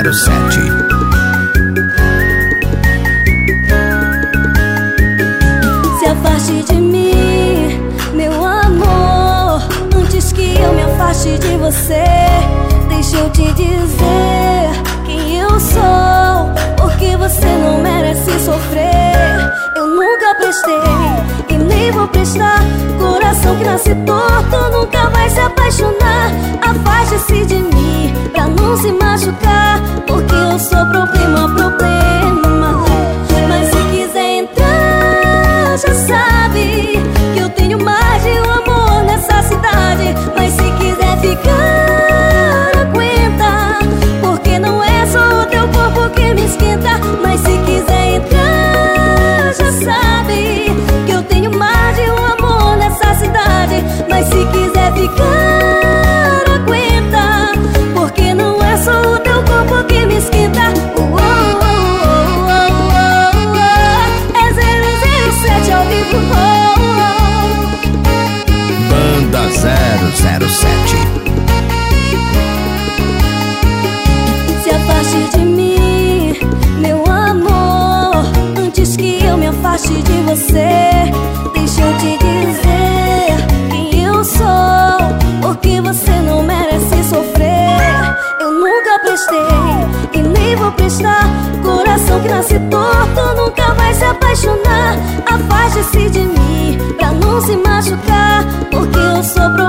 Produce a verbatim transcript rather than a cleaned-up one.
zero sete. Se afaste de mim, meu amor, antes que eu me afaste de você. Deixa eu te dizer quem eu sou, porque você não merece sofrer. Eu nunca prestei e nem vou prestar. Coração que nasce torto nunca vai se apaixonar. Afaste-se de mim pra não se machucar, porque eu sou problema, problema. Mas se quiser entrar, já sabe que eu tenho mais de um amor nessa cidade. Mas se quiser ficar, aguenta, porque não é só o teu corpo que me esquenta. Mas se quiser entrar, já sabe que eu tenho mais de um amor nessa cidade. Mas se quiser ficar, aguenta, porque não é só o teu corpo que me esquenta. Oh, oh, oh, oh, oh, oh. É zero zero sete ao vivo. Oh, oh. Banda zero zero sete. Se afaste de mim, meu amor, antes que eu me afaste de você. Deixa eu te dizer quem eu sou, porque você não merece sofrer. Eu nunca prestei e nem vou prestar. Coração que nasce torto nunca vai se apaixonar. Afaste-se de mim pra não se machucar, porque eu sou